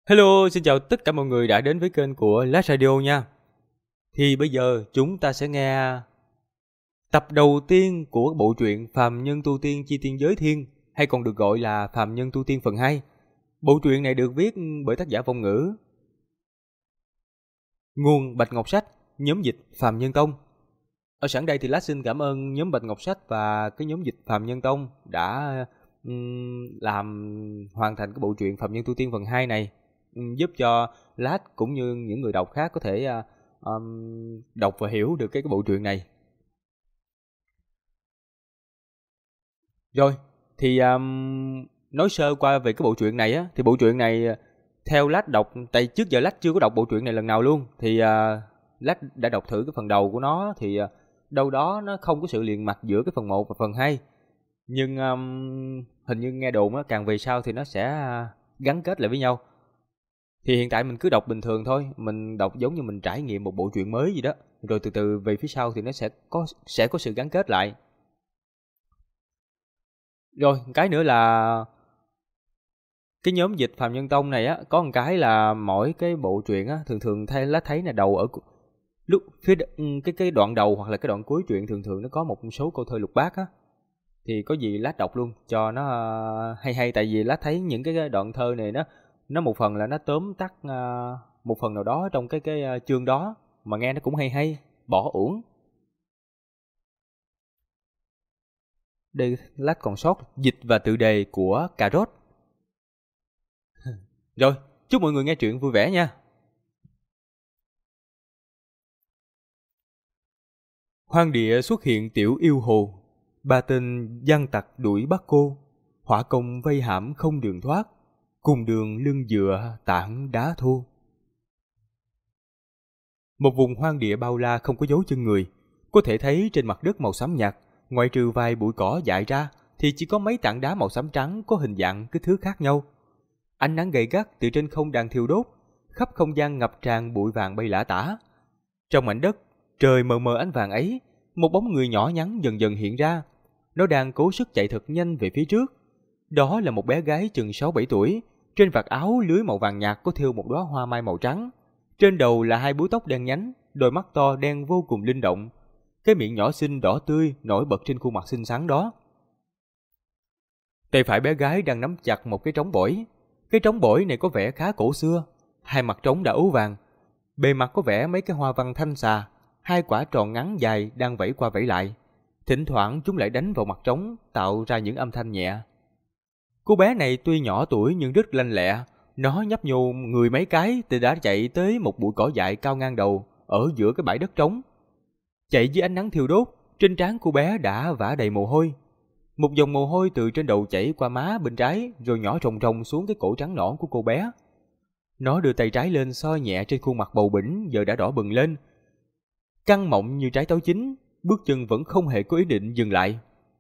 Hello, xin chào tất cả mọi người đã đến với kênh của Lát Radio nha. Thì bây giờ chúng ta sẽ nghe tập đầu tiên của bộ truyện Phàm Nhân Tu Tiên Chi Tiên Giới Thiên, hay còn được gọi là Phàm Nhân Tu Tiên phần 2. Bộ truyện này được viết bởi tác giả Vong Ngữ. Nguồn Bạch Ngọc Sách, nhóm dịch Phàm Nhân Tông. Ở sẵn đây thì Lát xin cảm ơn nhóm Bạch Ngọc Sách và cái nhóm dịch Phàm Nhân Tông đã làm hoàn thành cái bộ truyện Phàm Nhân Tu Tiên phần 2 này. Giúp cho Lát cũng như những người đọc khác có thể đọc và hiểu được cái bộ truyện này. Rồi, thì nói sơ qua về cái bộ truyện này á, thì bộ truyện này theo Lát đọc, tại trước giờ Lát chưa có đọc bộ truyện này lần nào luôn, thì Lát đã đọc thử cái phần đầu của nó, thì đâu đó nó không có sự liền mạch giữa cái phần 1 và phần 2. Nhưng hình như nghe đồn á, càng về sau thì nó sẽ gắn kết lại với nhau. Thì hiện tại mình cứ đọc bình thường thôi, mình đọc giống như mình trải nghiệm một bộ truyện mới gì đó, rồi từ từ về phía sau thì nó sẽ có sự gắn kết lại. Rồi, cái nữa là cái nhóm dịch Phàm Nhân Tông này á, có một cái là mỗi cái bộ truyện á, thường thấy là đầu ở lúc phía cái đoạn đầu hoặc là cái đoạn cuối truyện thường nó có một số câu thơ lục bát á. Thì có gì Lát đọc luôn cho nó hay, tại vì Lát thấy những cái đoạn thơ này nó một phần là nó tóm tắt một phần nào đó trong cái chương đó, mà nghe nó cũng hay, bỏ uổng. Đây Lát còn sót dịch và tựa đề của Cà Rốt. Rồi, chúc mọi người nghe truyện vui vẻ nha. Hoang địa xuất hiện tiểu yêu hồ, ba tên gian tặc đuổi bắt cô, hỏa công vây hãm không đường thoát, cùng đường lưng dựa tảng đá thô. Một vùng hoang địa bao la không có dấu chân người, có thể thấy trên mặt đất màu xám nhạt, ngoại trừ vài bụi cỏ dại ra thì chỉ có mấy tảng đá màu xám trắng có hình dạng kích thước khác nhau. Ánh nắng gay gắt từ trên không đang thiêu đốt, khắp không gian ngập tràn bụi vàng bay lả tả. Trong mảnh đất trời mờ mờ ánh vàng ấy, một bóng người nhỏ nhắn dần dần hiện ra. Nó đang cố sức chạy thật nhanh về phía trước. Đó là một bé gái chừng 6-7 tuổi, trên vạt áo lưới màu vàng nhạt có thêu một đóa hoa mai màu trắng. Trên đầu là hai búi tóc đen nhánh, đôi mắt to đen vô cùng linh động. Cái miệng nhỏ xinh đỏ tươi nổi bật trên khuôn mặt xinh xắn đó. Tay phải bé gái đang nắm chặt một cái trống bổi. Cái trống bổi này có vẻ khá cổ xưa, hai mặt trống đã ố vàng. Bề mặt có vẽ mấy cái hoa văn thanh xà, hai quả tròn ngắn dài đang vẫy qua vẫy lại. Thỉnh thoảng chúng lại đánh vào mặt trống, tạo ra những âm thanh nhẹ. Cô bé này tuy nhỏ tuổi nhưng rất lanh lẹ. Nó nhấp nhô người mấy cái thì đã chạy tới một bụi cỏ dại cao ngang đầu ở giữa cái bãi đất trống. Chạy dưới ánh nắng thiêu đốt, trên trán cô bé đã vã đầy mồ hôi. Một dòng mồ hôi từ trên đầu chảy qua má bên trái rồi nhỏ ròng ròng xuống cái cổ trắng nõn của cô bé. Nó đưa tay trái lên soi nhẹ trên khuôn mặt bầu bĩnh giờ đã đỏ bừng lên. Căng mọng như trái táo chín, bước chân vẫn không hề có ý định dừng lại.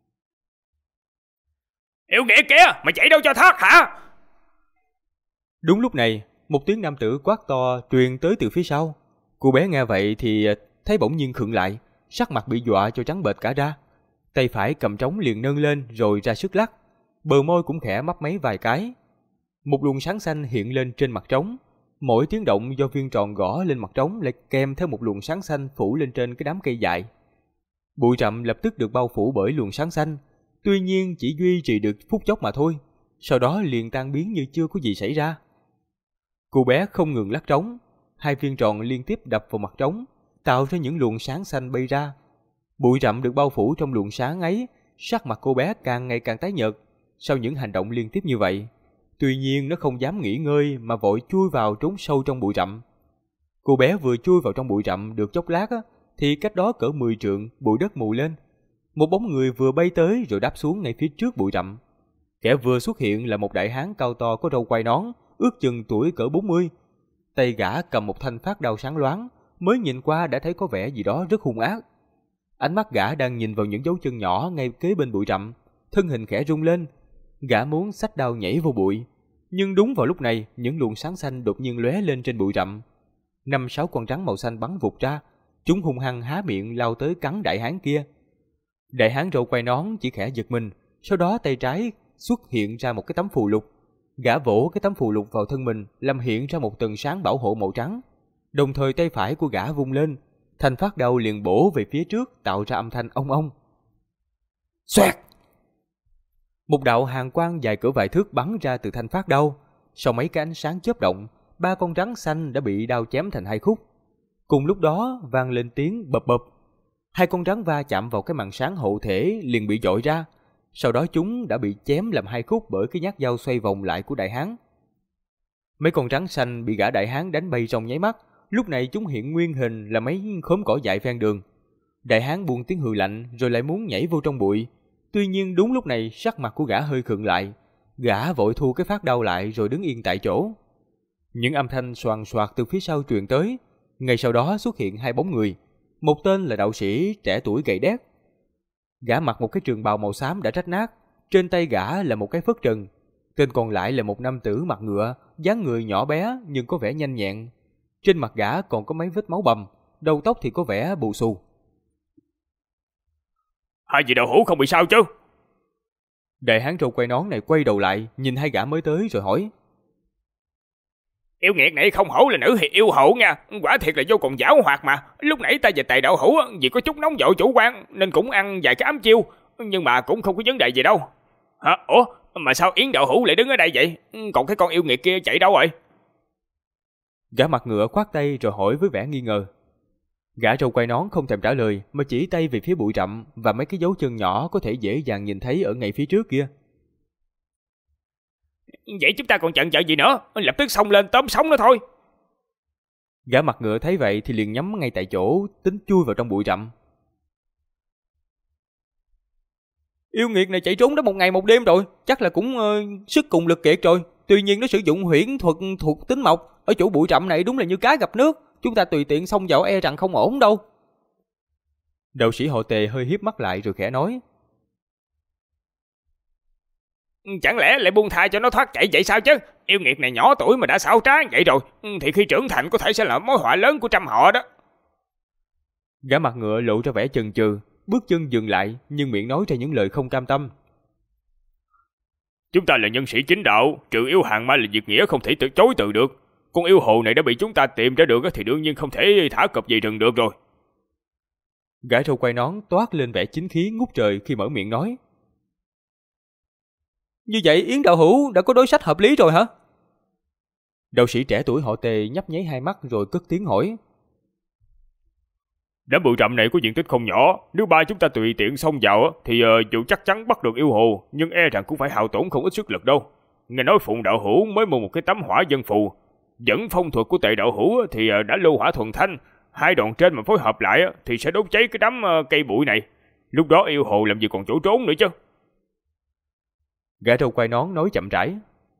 Yêu nghĩa kìa, mày chạy đâu cho thoát hả? Đúng lúc này, một tiếng nam tử quát to truyền tới từ phía sau. Cô bé nghe vậy thì thấy bỗng nhiên khựng lại, sắc mặt bị dọa cho trắng bệch cả ra. Tay phải cầm trống liền nâng lên rồi ra sức lắc, bờ môi cũng khẽ mấp máy vài cái. Một luồng sáng xanh hiện lên trên mặt trống. Mỗi tiếng động do viên tròn gõ lên mặt trống lại kèm theo một luồng sáng xanh phủ lên trên cái đám cây dại. Bụi rậm lập tức được bao phủ bởi luồng sáng xanh, tuy nhiên chỉ duy trì được phút chốc mà thôi, sau đó liền tan biến như chưa có gì xảy ra. Cô bé không ngừng lắc trống, hai viên tròn liên tiếp đập vào mặt trống, tạo ra những luồng sáng xanh bay ra. Bụi rậm được bao phủ trong luồng sáng ấy, sắc mặt cô bé càng ngày càng tái nhợt sau những hành động liên tiếp như vậy. Tuy nhiên nó không dám nghỉ ngơi mà vội chui vào trốn sâu trong bụi rậm. Cô bé vừa chui vào trong bụi rậm được chốc lát thì cách đó cỡ 10 trượng bụi đất mù lên. Một bóng người vừa bay tới rồi đáp xuống ngay phía trước bụi rậm. Kẻ vừa xuất hiện là một đại hán cao to có râu quai nón, ước chừng tuổi cỡ 40. Tay gã cầm một thanh phát đao sáng loáng, mới nhìn qua đã thấy có vẻ gì đó rất hung ác. Ánh mắt gã đang nhìn vào những dấu chân nhỏ ngay kế bên bụi rậm, thân hình khẽ rung lên. Gã muốn xách đao nhảy vào bụi, nhưng đúng vào lúc này những luồng sáng xanh đột nhiên lóe lên trên bụi rậm. 5-6 con rắn màu xanh bắn vụt ra, chúng hung hăng há miệng lao tới cắn đại hán kia. Đại hán râu quai nón chỉ khẽ giật mình, sau đó tay trái xuất hiện ra một cái tấm phù lục. Gã vỗ cái tấm phù lục vào thân mình, làm hiện ra một tầng sáng bảo hộ màu trắng. Đồng thời tay phải của gã vung lên, thanh phát đao liền bổ về phía trước, tạo ra âm thanh ong ong. Xoẹt! Một đạo hàn quang dài cỡ vài thước bắn ra từ thanh phát đao. Sau mấy cái ánh sáng chớp động, 3 con rắn xanh đã bị đao chém thành 2 khúc. Cùng lúc đó vang lên tiếng bập bập. 2 con rắn va chạm vào cái màn sáng hộ thể liền bị dội ra. Sau đó chúng đã bị chém làm 2 khúc bởi cái nhát dao xoay vòng lại của đại hán. Mấy con rắn xanh bị gã đại hán đánh bay trong nháy mắt. Lúc này chúng hiện nguyên hình là mấy khóm cỏ dại ven đường. Đại hán buông tiếng hừ lạnh rồi lại muốn nhảy vô trong bụi. Tuy nhiên đúng lúc này sắc mặt của gã hơi khựng lại. Gã vội thu cái phát đao lại rồi đứng yên tại chỗ. Những âm thanh xoàn xoạc từ phía sau truyền tới. Ngay sau đó xuất hiện 2 bóng người. Một tên là đạo sĩ trẻ tuổi gầy đét. Gã mặc một cái trường bào màu xám đã rách nát. Trên tay gã là một cái phất trần. Tên còn lại là một nam tử mặt ngựa, dáng người nhỏ bé nhưng có vẻ nhanh nhẹn. Trên mặt gã còn có mấy vết máu bầm, đầu tóc thì có vẻ bù xù. Hai vị đạo hữu không bị sao chứ? Đại hán râu quai nón này quay đầu lại, nhìn 2 gã mới tới rồi hỏi. Yêu nghiệt này không hổ là nữ thì yêu hậu nha, quả thiệt là vô cùng giảo hoạt mà. Lúc nãy ta và Tề đạo hữu vì có chút nóng vội chủ quan nên cũng ăn vài cái ám chiêu, nhưng mà cũng không có vấn đề gì đâu. Hả? Ủa? Mà sao Yến đạo hữu lại đứng ở đây vậy? Còn cái con yêu nghiệt kia chạy đâu rồi? Gã mặt ngựa khoát tay rồi hỏi với vẻ nghi ngờ. Gã râu quai nón không thèm trả lời mà chỉ tay về phía bụi rậm và mấy cái dấu chân nhỏ có thể dễ dàng nhìn thấy ở ngay phía trước kia. Vậy chúng ta còn chần chờ gì nữa? Lập tức xông lên tóm sống nó thôi. Gã mặt ngựa thấy vậy thì liền nhắm ngay tại chỗ, tính chui vào trong bụi rậm. Yêu nghiệt này chạy trốn đã 1 ngày 1 đêm rồi, chắc là cũng sức cùng lực kiệt rồi. Tuy nhiên nó sử dụng huyễn thuật thuộc tính mộc, ở chỗ bụi rậm này đúng là như cá gặp nước. Chúng ta tùy tiện xông vào e rằng không ổn đâu. Đạo sĩ họ Tề hơi híp mắt lại rồi khẽ nói. Chẳng lẽ lại buông tha cho nó thoát chạy vậy sao chứ? Yêu nghiệt này nhỏ tuổi mà đã xảo trá vậy rồi, thì khi trưởng thành có thể sẽ là mối họa lớn của trăm họ đó. Gã mặt ngựa lộ ra vẻ chần chừ, bước chân dừng lại nhưng miệng nói ra những lời không cam tâm. Chúng ta là nhân sĩ chính đạo, trừ yêu hàng ma là việc nghĩa không thể chối từ được. Con yêu hồ này đã bị chúng ta tìm ra được thì đương nhiên không thể thả cọp về rừng được rồi. Gã râu quai nón toát lên vẻ chính khí ngút trời khi mở miệng nói. Như vậy Yến đạo hữu đã có đối sách hợp lý rồi hả? Đạo sĩ trẻ tuổi họ Tề nhấp nháy 2 mắt rồi cất tiếng hỏi. Đám bụi rậm này có diện tích không nhỏ, nếu ba chúng ta tùy tiện xông vào thì dù chắc chắn bắt được yêu hồ, nhưng e rằng cũng phải hao tổn không ít sức lực đâu. Nghe nói Phụng đạo hữu mới mua một cái tấm hỏa dân phù, dẫn phong thuật của Tề đạo hữu thì đã lưu hỏa thuần thanh, 2 đoạn trên mà phối hợp lại thì sẽ đốt cháy cái đám cây bụi này. Lúc đó yêu hồ làm gì còn chỗ trốn nữa chứ. Gã râu quai nón nói chậm rãi.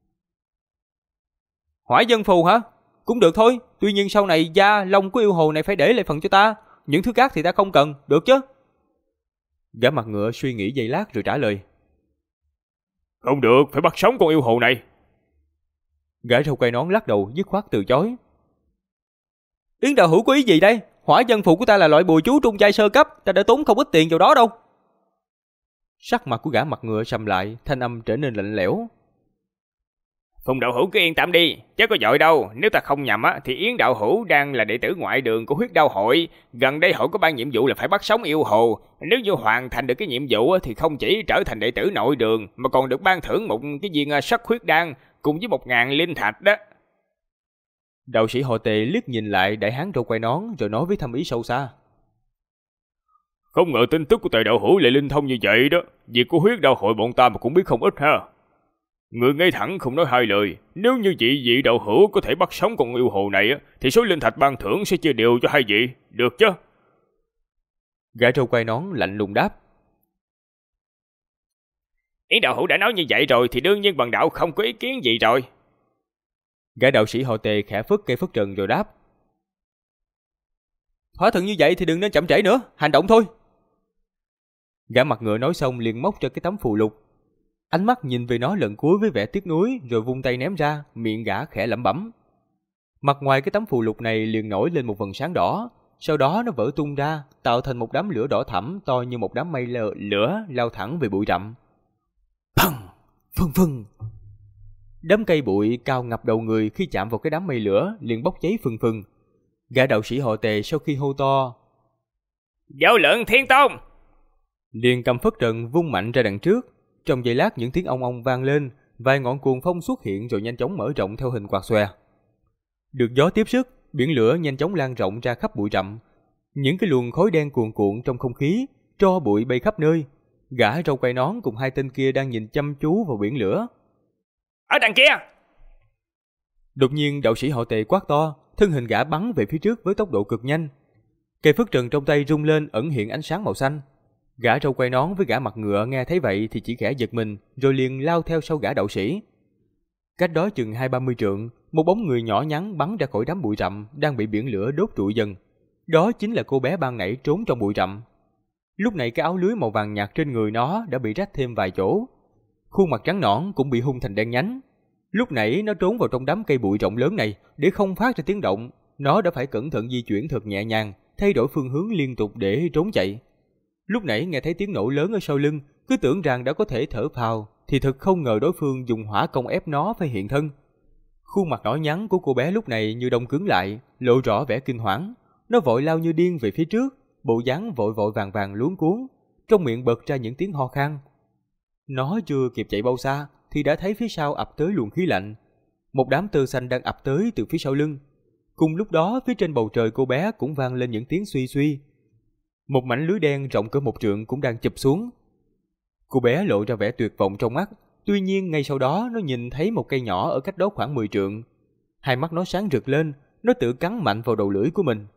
Hỏa dân phù hả? Cũng được thôi, tuy nhiên sau này da, lông của yêu hồ này phải để lại phần cho ta. Những thứ khác thì ta không cần, được chứ? Gã mặt ngựa suy nghĩ giây lát rồi trả lời. Không được, phải bắt sống con yêu hồ này. Gã râu quai nón lắc đầu dứt khoát từ chối. Yến đạo hữu có ý gì đây? Hỏa dân phù của ta là loại bùa chú trung giai sơ cấp, ta đã tốn không ít tiền vào đó đâu. Sắc mặt của gã mặt ngựa sầm lại, thanh âm trở nên lạnh lẽo. Phùng đạo hữu cứ yên tâm đi, chứ có vội đâu. Nếu ta không nhầm thì Yến đạo hữu đang là đệ tử ngoại đường của Huyết Đao hội. Gần đây hội có ban nhiệm vụ là phải bắt sống yêu hồ. Nếu như hoàn thành được cái nhiệm vụ thì không chỉ trở thành đệ tử nội đường mà còn được ban thưởng một cái viên sắc huyết đan cùng với 1000 linh thạch đó. Đạo sĩ họ Tề liếc nhìn lại đại hán râu quai nón rồi nói với thâm ý sâu xa. Không ngờ tin tức của Tề đạo hữu lại linh thông như vậy đó. Việc của Huyết Đao hội bọn ta mà cũng biết không ít ha. Người ngay thẳng không nói 2 lời. Nếu như vị đạo hữu có thể bắt sống con yêu hồ này thì số linh thạch ban thưởng sẽ chia đều cho 2 vị, được chứ? Gã râu quai nón lạnh lùng đáp. Yến đạo hữu đã nói như vậy rồi thì đương nhiên bần đạo không có ý kiến gì rồi. Gã đạo sĩ họ Tề khẽ phất cây phất trần rồi đáp. Thỏa thuận như vậy thì đừng nên chậm trễ nữa, hành động thôi. Gã mặt ngựa nói xong liền móc ra cái tấm phù lục. Ánh mắt nhìn về nó lần cuối với vẻ tiếc nuối rồi vung tay ném ra, miệng gã khẽ lẩm bẩm. Mặt ngoài cái tấm phù lục này liền nổi lên một vầng sáng đỏ, sau đó nó vỡ tung ra, tạo thành một đám lửa đỏ thẫm to như một đám mây lửa lao thẳng về bụi rậm. Phăng, phừng phừng. Đám cây bụi cao ngập đầu người khi chạm vào cái đám mây lửa liền bốc cháy phừng phừng. Gã đạo sĩ họ Tề sau khi hô to Vô lượng thiên tôn, liền cầm phất trần vung mạnh ra đằng trước. Trong giây lát những tiếng ong ong vang lên, vài ngọn cuồng phong xuất hiện rồi nhanh chóng mở rộng theo hình quạt xòe. Được gió tiếp sức, biển lửa nhanh chóng lan rộng ra khắp bụi rậm. Những cái luồng khói đen cuồn cuộn trong không khí, tro bụi bay khắp nơi. Gã râu quai nón cùng hai tên kia đang nhìn chăm chú vào biển lửa. ở đằng kia. Đột nhiên đạo sĩ họ Tề quát to, thân hình gã bắn về phía trước với tốc độ cực nhanh. Cây phất trần trong tay rung lên ẩn hiện ánh sáng màu xanh. Gã râu quai nón với gã mặt ngựa nghe thấy vậy thì chỉ khẽ giật mình, rồi liền lao theo sau gã đạo sĩ. Cách đó chừng 20-30 trượng, một bóng người nhỏ nhắn bắn ra khỏi đám bụi rậm đang bị biển lửa đốt trụi dần. Đó chính là cô bé ban nãy trốn trong bụi rậm. Lúc này cái áo lưới màu vàng nhạt trên người nó đã bị rách thêm vài chỗ. Khuôn mặt trắng nõn cũng bị hun thành đen nhánh. Lúc nãy nó trốn vào trong đám cây bụi rộng lớn này để không phát ra tiếng động. Nó đã phải cẩn thận di chuyển thật nhẹ nhàng, thay đổi phương hướng liên tục để trốn chạy. Lúc nãy nghe thấy tiếng nổ lớn ở sau lưng, cứ tưởng rằng đã có thể thở phào, thì thật không ngờ đối phương dùng hỏa công ép nó phải hiện thân. Khuôn mặt nhỏ nhắn của cô bé lúc này như đông cứng lại, lộ rõ vẻ kinh hoảng. Nó vội lao như điên về phía trước, bộ dáng vội vội vàng vàng luống cuống, trong miệng bật ra những tiếng ho khan. Nó chưa kịp chạy bao xa thì đã thấy phía sau ập tới luồng khí lạnh. Một đám tơ xanh đang ập tới từ phía sau lưng. Cùng lúc đó phía trên bầu trời cô bé cũng vang lên những tiếng suy suy. Một mảnh lưới đen rộng cỡ 1 trượng cũng đang chụp xuống. Cô bé lộ ra vẻ tuyệt vọng trong mắt. Tuy nhiên ngay sau đó nó nhìn thấy một cây nhỏ ở cách đó khoảng 10 trượng. Hai mắt nó sáng rực lên, nó tự cắn mạnh vào đầu lưỡi của mình.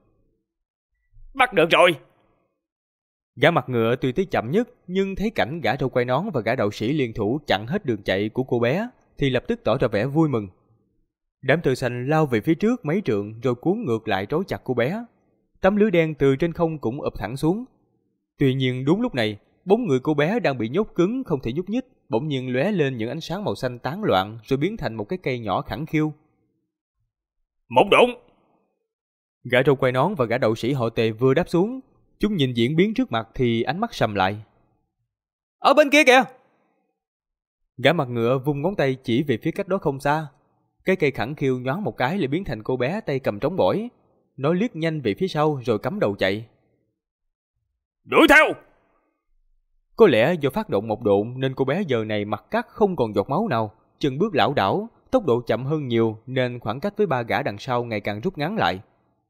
Bắt được rồi. Gã mặt ngựa tuy tới chậm nhất, nhưng thấy cảnh gã râu quai nón và gã đạo sĩ liên thủ chặn hết đường chạy của cô bé thì lập tức tỏ ra vẻ vui mừng. Đám tơ xanh lao về phía trước mấy trượng rồi cuốn ngược lại trói chặt cô bé. Tấm lưới đen từ trên không cũng ụp thẳng xuống. Tuy nhiên đúng lúc này, bóng người cô bé đang bị nhốt cứng không thể nhúc nhích, bỗng nhiên lóe lên những ánh sáng màu xanh tán loạn rồi biến thành một cái cây nhỏ khẳng khiu. Một đụng. Gã râu quai nón và gã đạo sĩ họ Tề vừa đáp xuống, chúng nhìn diễn biến trước mặt thì ánh mắt sầm lại. Ở bên kia kìa! Gã mặt ngựa vung ngón tay chỉ về phía cách đó không xa. Cái cây khẳng khiu nhoáng một cái lại biến thành cô bé tay cầm trống bỏi. Nó liếc nhanh về phía sau rồi cắm đầu chạy. Đuổi theo! Có lẽ do phát động một độn nên cô bé giờ này mặt cắt không còn giọt máu nào, chân bước lảo đảo, tốc độ chậm hơn nhiều nên khoảng cách với ba gã đằng sau ngày càng rút ngắn lại.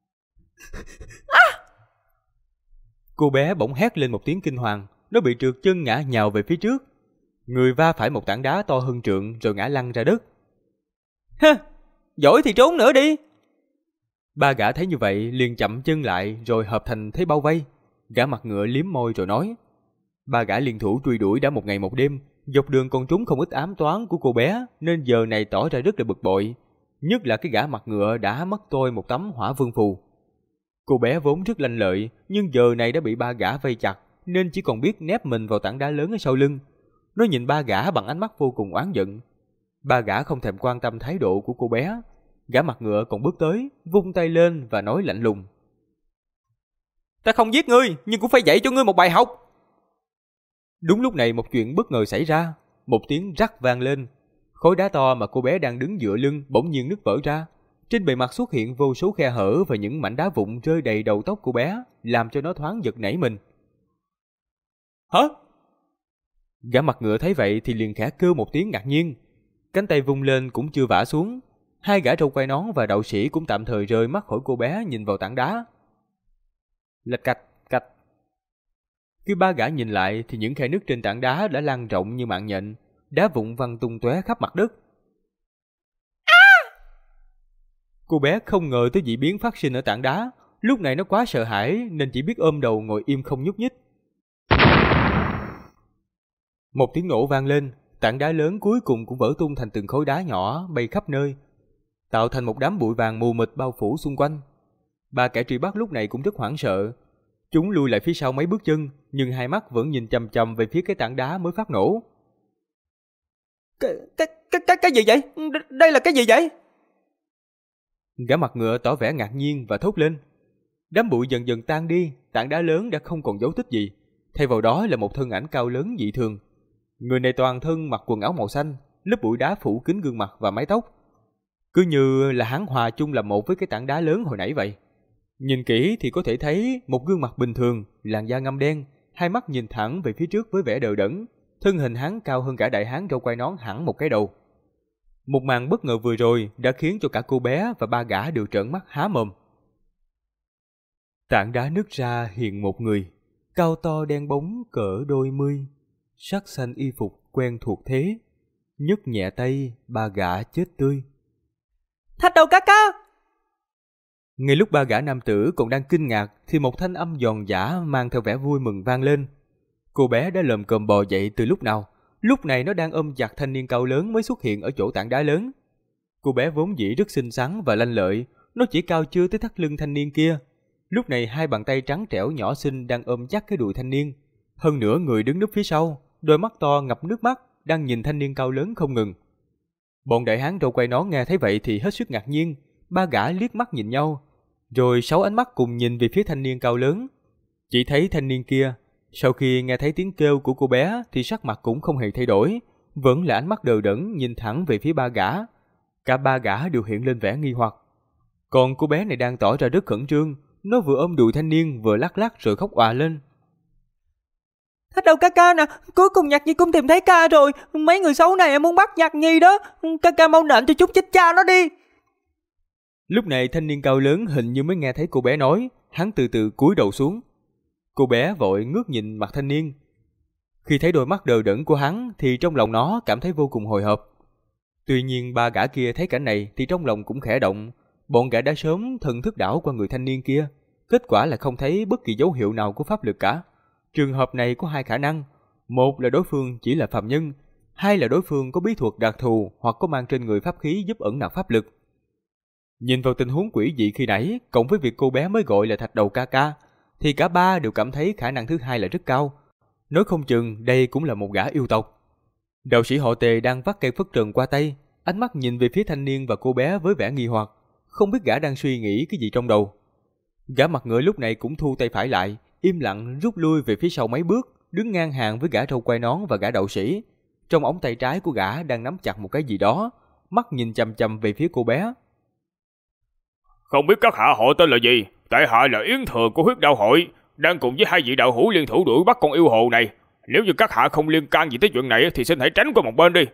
Cô bé bỗng hét lên một tiếng kinh hoàng, nó bị trượt chân ngã nhào về phía trước. Người va phải một tảng đá to hơn trượng rồi ngã lăn ra đất. Ha! Giỏi thì trốn nữa đi! Ba gã thấy như vậy liền chậm chân lại rồi hợp thành thế bao vây. Gã mặt ngựa liếm môi rồi nói. Ba gã liên thủ truy đuổi đã một ngày một đêm, dọc đường còn trúng không ít ám toán của cô bé nên giờ này tỏ ra rất là bực bội. Nhất là cái gã mặt ngựa đã mất tôi một tấm hỏa vương phù. Cô bé vốn rất lanh lợi nhưng giờ này đã bị ba gã vây chặt nên chỉ còn biết nép mình vào tảng đá lớn ở sau lưng. Nó nhìn ba gã bằng ánh mắt vô cùng oán giận. Ba gã không thèm quan tâm thái độ của cô bé. Gã mặt ngựa còn bước tới, vung tay lên và nói lạnh lùng. Ta không giết ngươi, nhưng cũng phải dạy cho ngươi một bài học. Đúng lúc này một chuyện bất ngờ xảy ra. Một tiếng rắc vang lên. Khối đá to mà cô bé đang đứng dựa lưng bỗng nhiên nứt vỡ ra. Trên bề mặt xuất hiện vô số khe hở và những mảnh đá vụn rơi đầy đầu tóc của bé, làm cho nó thoáng giật nảy mình. Hả? Gã mặt ngựa thấy vậy thì liền khẽ kêu một tiếng ngạc nhiên. Cánh tay vung lên cũng chưa vả xuống. Hai gã râu quai nón và đạo sĩ cũng tạm thời rơi mắt khỏi cô bé nhìn vào tảng đá. Lạch cạch, cạch. Khi ba gã nhìn lại thì những khe nứt trên tảng đá đã lan rộng như mạng nhện, đá vụn văng tung tóe khắp mặt đất. Cô bé không ngờ tới dị biến phát sinh ở tảng đá, lúc này nó quá sợ hãi nên chỉ biết ôm đầu ngồi im không nhúc nhích. Một tiếng nổ vang lên, tảng đá lớn cuối cùng cũng vỡ tung thành từng khối đá nhỏ bay khắp nơi, tạo thành một đám bụi vàng mù mịt bao phủ xung quanh. Ba kẻ truy bắt lúc này cũng rất hoảng sợ. Chúng lùi lại phía sau mấy bước chân, nhưng hai mắt vẫn nhìn chằm chằm về phía cái tảng đá mới phát nổ. Cái gì vậy? Đây là cái gì vậy? Gã mặt ngựa tỏ vẻ ngạc nhiên và thốt lên. Đám bụi dần dần tan đi, tảng đá lớn đã không còn dấu tích gì. Thay vào đó là một thân ảnh cao lớn dị thường. Người này toàn thân mặc quần áo màu xanh, lớp bụi đá phủ kín gương mặt và mái tóc. Cứ như là hắn hòa chung làm một với cái tảng đá lớn hồi nãy vậy. Nhìn kỹ thì có thể thấy một gương mặt bình thường, làn da ngăm đen, hai mắt nhìn thẳng về phía trước với vẻ đờ đẫn, thân hình hắn cao hơn cả đại hán râu quai nón hẳn một cái đầu. Một màn bất ngờ vừa rồi đã khiến cho cả cô bé và ba gã đều trợn mắt há mồm. Tảng đá nứt ra hiện một người, cao to đen bóng cỡ đôi mươi, sắc xanh y phục quen thuộc thế, nhấc nhẹ tay, ba gã chết tươi. Thạch đầu ca ca! Ngay lúc ba gã nam tử còn đang kinh ngạc thì một thanh âm giòn giã mang theo vẻ vui mừng vang lên. Cô bé đã lồm cồm bò dậy từ lúc nào, lúc này nó đang ôm chặt thanh niên cao lớn mới xuất hiện ở chỗ tảng đá lớn. Cô bé vốn dĩ rất xinh xắn và lanh lợi, nó chỉ cao chưa tới thắt lưng thanh niên kia. Lúc này hai bàn tay trắng trẻo nhỏ xinh đang ôm chắc cái đùi thanh niên. Hơn nữa người đứng núp phía sau, đôi mắt to ngập nước mắt, đang nhìn thanh niên cao lớn không ngừng. Bọn đại hán râu quai nón nghe thấy vậy thì hết sức ngạc nhiên, ba gã liếc mắt nhìn nhau, rồi 6 ánh mắt cùng nhìn về phía thanh niên cao lớn. Chỉ thấy thanh niên kia, sau khi nghe thấy tiếng kêu của cô bé thì sắc mặt cũng không hề thay đổi, vẫn là ánh mắt đờ đẫn nhìn thẳng về phía ba gã. Cả ba gã đều hiện lên vẻ nghi hoặc. Còn cô bé này đang tỏ ra rất khẩn trương, nó vừa ôm đùi thanh niên vừa lắc lắc rồi khóc òa lên. Thạch đầu ca ca nè, cuối cùng Nhạc Nhi cũng tìm thấy ca rồi. Mấy người xấu này muốn bắt Nhạc Nhi đó. Ca ca mau nện cho chúng chết cha nó đi. Lúc này thanh niên cao lớn hình như mới nghe thấy cô bé nói, hắn từ từ cúi đầu xuống. Cô bé vội ngước nhìn mặt thanh niên. Khi thấy đôi mắt đờ đẫn của hắn thì trong lòng nó cảm thấy vô cùng hồi hộp. Tuy nhiên ba gã kia thấy cảnh này thì trong lòng cũng khẽ động. Bọn gã đã sớm thần thức đảo qua người thanh niên kia, kết quả là không thấy bất kỳ dấu hiệu nào của pháp lực cả. Trường hợp này có hai khả năng, một là đối phương chỉ là phàm nhân, hai là đối phương có bí thuật đặc thù hoặc có mang trên người pháp khí giúp ẩn nặc pháp lực. Nhìn vào tình huống quỷ dị khi nãy, cộng với việc cô bé mới gọi là Thạch đầu ca ca, thì cả ba đều cảm thấy khả năng thứ hai là rất cao. Nói không chừng đây cũng là một gã yêu tộc. Đạo sĩ họ Tề đang vắt cây phất trần qua tay, ánh mắt nhìn về phía thanh niên và cô bé với vẻ nghi hoặc, không biết gã đang suy nghĩ cái gì trong đầu. Gã mặt ngựa lúc này cũng thu tay phải lại, im lặng rút lui về phía sau mấy bước, đứng ngang hàng với gã râu quai nón và gã đạo sĩ. Trong ống tay trái của gã đang nắm chặt một cái gì đó, mắt nhìn chằm chằm về phía cô bé. Không biết các hạ họ tên là gì? Tại hạ là Yến Thừa của Huyết Đạo Hội, đang cùng với hai vị đạo hữu liên thủ đuổi bắt con yêu hồ này. Nếu như các hạ không liên can gì tới chuyện này thì xin hãy tránh qua một bên đi.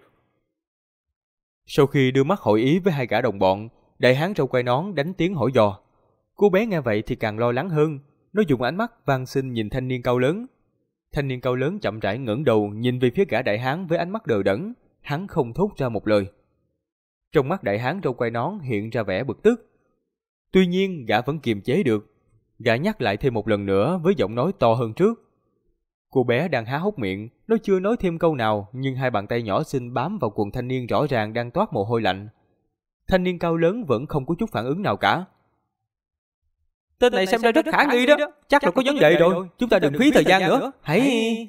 Sau khi đưa mắt hội ý với hai gã đồng bọn, đại hán râu quai nón đánh tiếng hỏi dò. Cô bé nghe vậy thì càng lo lắng hơn, nó dùng ánh mắt van xin nhìn thanh niên cao lớn. Thanh niên cao lớn chậm rãi ngẩng đầu nhìn về phía gã đại hán với ánh mắt đờ đẫn, hắn không thốt ra một lời. Trong mắt đại hán râu quai nón hiện ra vẻ bực tức. Tuy nhiên gã vẫn kiềm chế được. Gã nhắc lại thêm một lần nữa với giọng nói to hơn trước. Cô bé đang há hốc miệng, nó chưa nói thêm câu nào nhưng hai bàn tay nhỏ xinh bám vào quần thanh niên rõ ràng đang toát mồ hôi lạnh. Thanh niên cao lớn vẫn không có chút phản ứng nào cả. Tên này xem ra rất khả nghi đó. Chắc là có vấn đề rồi. Chúng ta đừng phí thời gian nữa. Hãy...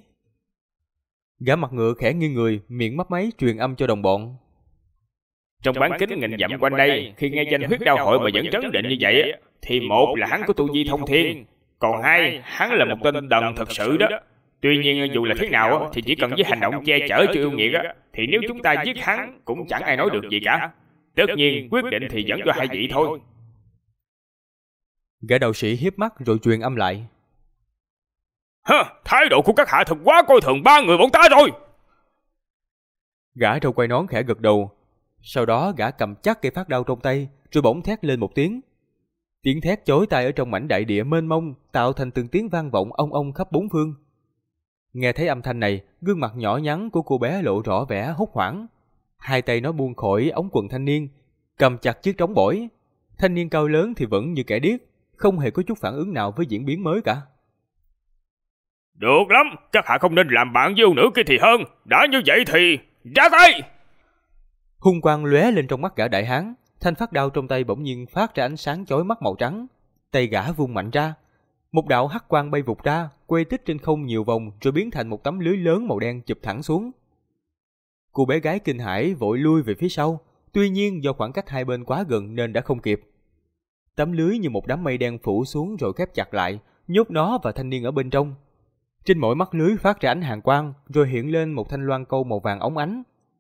Gã mặt ngựa khẽ nghiêng người, miệng mấp máy truyền âm cho đồng bọn. Trong bán kính nghìn dặm quanh đây, khi nghe danh Huyết Đạo Hội mà vẫn trấn định như vậy, thì một là hắn có tu vi thông thiên, còn hai, hắn là một tên đần thật sự đó. Tuy nhiên dù là thế nào thì chỉ cần với hành động che chở cho yêu nghiệt thì nếu chúng ta giết hắn cũng chẳng ai nói được gì cả. Tất nhiên quyết định thì vẫn do hai vị thôi. Gã đạo sĩ hiếp mắt rồi truyền âm lại. Thái độ của các hạ thật quá coi thường ba người bọn ta rồi. Gã râu quai nón khẽ gật đầu. Sau đó gã cầm chắc cây phát đao trong tay rồi bỗng thét lên một tiếng. Tiếng thét chói tai ở trong mảnh đại địa mênh mông tạo thành từng tiếng vang vọng ong ong khắp bốn phương. Nghe thấy âm thanh này, gương mặt nhỏ nhắn của cô bé lộ rõ vẻ hốt hoảng. Hai tay nó buông khỏi ống quần thanh niên, cầm chặt chiếc trống bổi. Thanh niên cao lớn thì vẫn như kẻ điếc, không hề có chút phản ứng nào với diễn biến mới cả. Được lắm, các hạ không nên làm bạn với yêu nữ kia thì hơn. Đã như vậy thì ra tay. Hung quang lóe lên trong mắt gã đại hán, thanh phát đao trong tay bỗng nhiên phát ra ánh sáng chói mắt màu trắng. Tay gã vung mạnh ra, một đạo hắc quang bay vụt ra, quay tích trên không nhiều vòng rồi biến thành một tấm lưới lớn màu đen chụp thẳng xuống. Cô bé gái kinh hãi vội lui về phía sau, tuy nhiên do khoảng cách hai bên quá gần nên đã không kịp. Tấm lưới như một đám mây đen phủ xuống rồi khép chặt lại, nhốt nó và thanh niên ở bên trong. Trên mỗi mắt lưới phát ra ánh hàn quang, rồi hiện lên một thanh loan câu màu vàng óng ánh.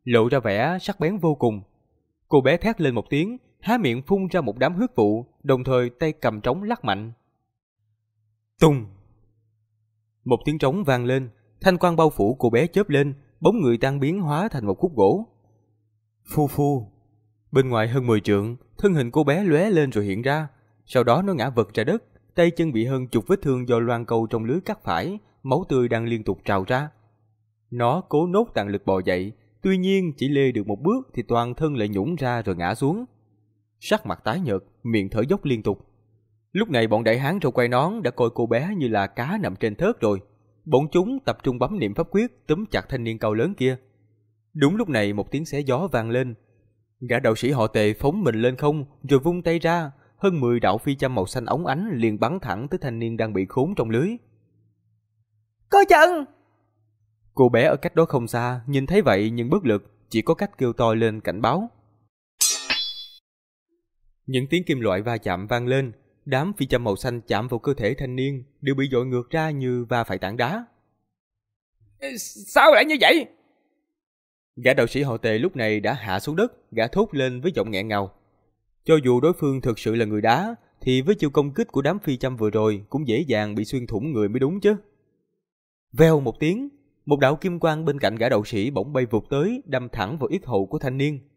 lộ ra vẻ sắc bén vô cùng. Cô bé thét lên một tiếng, há miệng phun ra một đám huyết vụ, đồng thời tay cầm trống lắc mạnh. Tùng! Một tiếng trống vang lên, thanh quang bao phủ cô bé chớp lên, bóng người tan biến hóa thành một khúc gỗ. Phu phu! Bên ngoài hơn 10 trượng, thân hình cô bé lóe lên rồi hiện ra, sau đó nó ngã vật ra đất, tay chân bị hơn chục vết thương do loan câu trong lưới cắt phải, máu tươi đang liên tục trào ra. Nó cố nốt tàn lực bò dậy, tuy nhiên chỉ lê được một bước thì toàn thân lại nhũn ra rồi ngã xuống. Sắc mặt tái nhợt, miệng thở dốc liên tục. Lúc này bọn đại hán râu quai nón đã coi cô bé như là cá nằm trên thớt rồi. Bọn chúng tập trung bấm niệm pháp quyết túm chặt thanh niên cao lớn kia. Đúng lúc này một tiếng xé gió vang lên. Gã đạo sĩ họ Tề phóng mình lên không rồi vung tay ra, hơn 10 đạo phi châm màu xanh óng ánh liền bắn thẳng tới thanh niên đang bị khốn trong lưới. Coi chừng! Cô bé ở cách đó không xa nhìn thấy vậy nhưng bất lực, chỉ có cách kêu to lên cảnh báo. Những tiếng kim loại va chạm vang lên, đám phi châm màu xanh chạm vào cơ thể thanh niên đều bị dội ngược ra như va phải tảng đá. Sao lại như vậy? Gã đạo sĩ họ Tề lúc này đã hạ xuống đất, gã thốt lên với giọng nghẹn ngào. Cho dù đối phương thực sự là người đá, thì với chiêu công kích của đám phi châm vừa rồi cũng dễ dàng bị xuyên thủng người mới đúng chứ. Vèo một tiếng, một đạo kim quang bên cạnh gã đạo sĩ bỗng bay vụt tới, đâm thẳng vào yết hầu của thanh niên.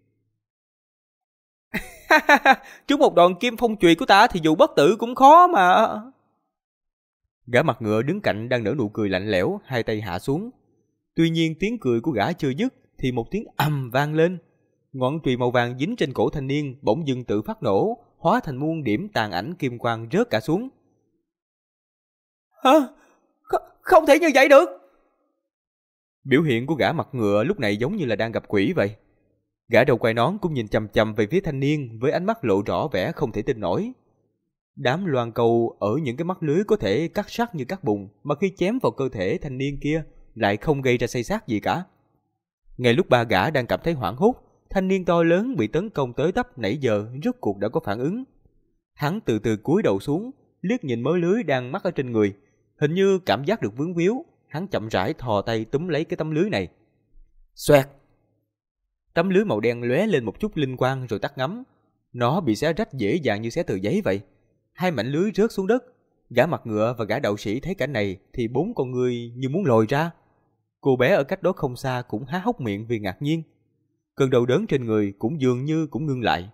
Trúng một đòn kim phong chùy của ta thì dù bất tử cũng khó mà. Gã mặt ngựa đứng cạnh đang nở nụ cười lạnh lẽo, hai tay hạ xuống. Tuy nhiên tiếng cười của gã chưa dứt thì một tiếng ầm vang lên. Ngọn chùy màu vàng dính trên cổ thanh niên bỗng dưng tự phát nổ, hóa thành muôn điểm tàn ảnh kim quang rớt cả xuống. Hả? Không thể như vậy được. Biểu hiện của gã mặt ngựa lúc này giống như là đang gặp quỷ vậy. Gã đầu quai nón cũng nhìn chằm chằm về phía thanh niên với ánh mắt lộ rõ vẻ không thể tin nổi. Đám loan câu ở những cái mắt lưới có thể cắt sắc như cắt bùn, mà khi chém vào cơ thể thanh niên kia lại không gây ra xây xát gì cả. Ngay lúc ba gã đang cảm thấy hoảng hốt, thanh niên to lớn bị tấn công tới tấp nãy giờ rốt cuộc đã có phản ứng. Hắn từ từ cúi đầu xuống, liếc nhìn mớ lưới đang mắc ở trên người, hình như cảm giác được vướng víu, hắn chậm rãi thò tay túm lấy cái tấm lưới này. Xoẹt! Tấm lưới màu đen lóe lên một chút linh quang rồi tắt ngấm. Nó bị xé rách dễ dàng như xé tờ giấy vậy. Hai mảnh lưới rớt xuống đất. Gã mặt ngựa và gã đạo sĩ thấy cảnh này thì bốn con người như muốn lồi ra. Cô bé ở cách đó không xa cũng há hốc miệng vì ngạc nhiên. Cơn đau đớn trên người cũng dường như cũng ngưng lại.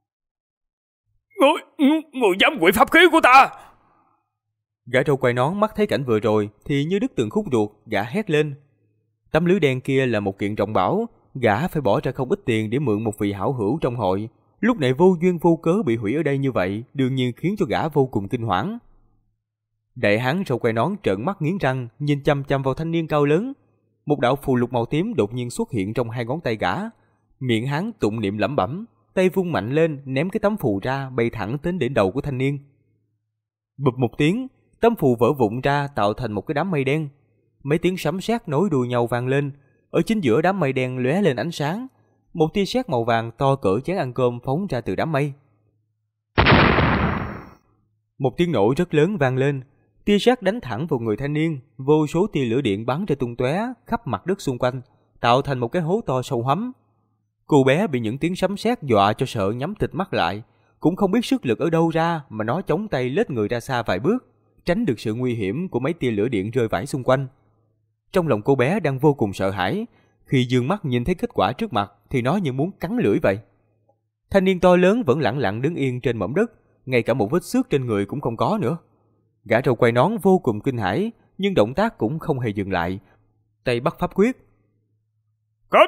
Người dám quỵ pháp khí của ta! Gã râu quai nón mắt thấy cảnh vừa rồi thì như đứt từng khúc ruột, gã hét lên. Tấm lưới đen kia là một kiện trọng bảo, gã phải bỏ ra không ít tiền để mượn một vị hảo hữu trong hội. Lúc này vô duyên vô cớ bị hủy ở đây như vậy, đương nhiên khiến cho gã vô cùng kinh hoảng. Đại hán râu quai nón trợn mắt nghiến răng, nhìn chăm chăm vào thanh niên cao lớn. Một đạo phù lục màu tím đột nhiên xuất hiện trong hai ngón tay gã. Miệng hắn tụng niệm lẩm bẩm, tay vung mạnh lên ném cái tấm phù ra bay thẳng đến đỉnh đầu của thanh niên. Bụp một tiếng, tấm phù vỡ vụn ra tạo thành một cái đám mây đen. Mấy tiếng sấm sét nối đuôi nhau vang lên. Ở chính giữa đám mây đen lóe lên ánh sáng, một tia sét màu vàng to cỡ chén ăn cơm phóng ra từ đám mây. Một tiếng nổ rất lớn vang lên, tia sét đánh thẳng vào người thanh niên, vô số tia lửa điện bắn ra tung tóe khắp mặt đất xung quanh, tạo thành một cái hố to sâu hắm. Cô bé bị những tiếng sấm sét dọa cho sợ nhắm tịt mắt lại, cũng không biết sức lực ở đâu ra mà nó chống tay lết người ra xa vài bước, tránh được sự nguy hiểm của mấy tia lửa điện rơi vãi xung quanh. Trong lòng cô bé đang vô cùng sợ hãi, khi dương mắt nhìn thấy kết quả trước mặt thì nó như muốn cắn lưỡi vậy. Thanh niên to lớn vẫn lẳng lặng đứng yên trên mỏm đất, ngay cả một vết xước trên người cũng không có nữa. Gã râu quai nón vô cùng kinh hãi, nhưng động tác cũng không hề dừng lại, tay bắt pháp quyết. Kết!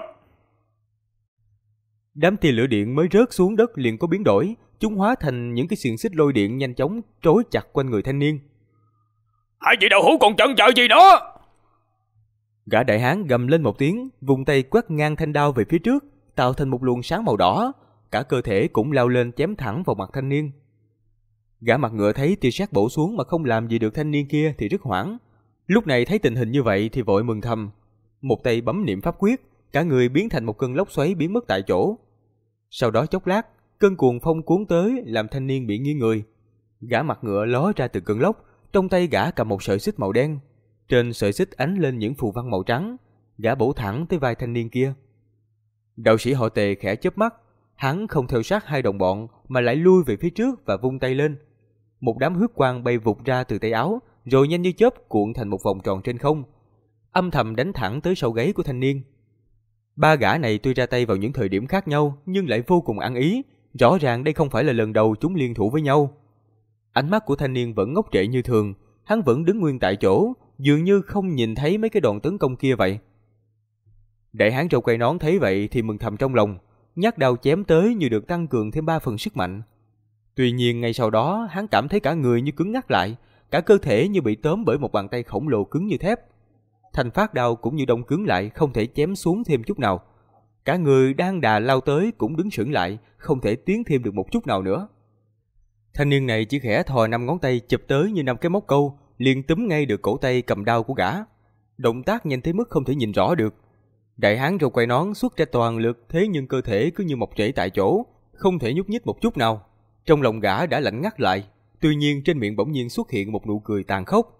Đám tia lửa điện mới rớt xuống đất liền có biến đổi, chúng hóa thành những cái xiềng xích lôi điện nhanh chóng trói chặt quanh người thanh niên. Hai vị đạo hữu còn chần chờ gì nữa? Gã đại hán gầm lên một tiếng, vùng tay quét ngang thanh đao về phía trước, tạo thành một luồng sáng màu đỏ, cả cơ thể cũng lao lên chém thẳng vào mặt thanh niên. Gã mặt ngựa thấy tia sét bổ xuống mà không làm gì được thanh niên kia thì rất hoảng. Lúc này thấy tình hình như vậy thì vội mừng thầm, một tay bấm niệm pháp quyết, cả người biến thành một cơn lốc xoáy biến mất tại chỗ. Sau đó chốc lát, cơn cuồng phong cuốn tới làm thanh niên bị nghiêng người. Gã mặt ngựa ló ra từ cơn lốc, trong tay gã cầm một sợi xích màu đen. Trên sợi xích ánh lên những phù văn màu trắng, gã bổ thẳng tới vai thanh niên kia. Đạo sĩ họ Tề khẽ chớp mắt, hắn không theo sát hai đồng bọn mà lại lui về phía trước và vung tay lên. Một đám huyết quang bay vụt ra từ tay áo, rồi nhanh như chớp cuộn thành một vòng tròn trên không, âm thầm đánh thẳng tới sau gáy của thanh niên. Ba gã này tuy ra tay vào những thời điểm khác nhau nhưng lại vô cùng ăn ý, rõ ràng đây không phải là lần đầu chúng liên thủ với nhau. Ánh mắt của thanh niên vẫn ngốc trệ như thường, hắn vẫn đứng nguyên tại chỗ, dường như không nhìn thấy mấy cái đòn tấn công kia vậy. Đại hán râu quai nón thấy vậy thì mừng thầm trong lòng, nhát đao chém tới như được tăng cường thêm 3 phần sức mạnh. Tuy nhiên ngay sau đó hắn cảm thấy cả người như cứng ngắc lại, cả cơ thể như bị tóm bởi một bàn tay khổng lồ cứng như thép. Thanh phát đao cũng như đông cứng lại, không thể chém xuống thêm chút nào. Cả người đang đà lao tới cũng đứng sững lại, không thể tiến thêm được một chút nào nữa. Thanh niên này chỉ khẽ thò 5 ngón tay chụp tới như 5 cái móc câu, liền túm ngay được cổ tay cầm đao của gã. Động tác nhanh tới mức không thể nhìn rõ được. Đại hán râu quai nón xuất ra toàn lực, thế nhưng cơ thể cứ như mọc rễ tại chỗ, không thể nhúc nhích một chút nào. Trong lòng gã đã lạnh ngắt lại, tuy nhiên trên miệng bỗng nhiên xuất hiện một nụ cười tàn khốc.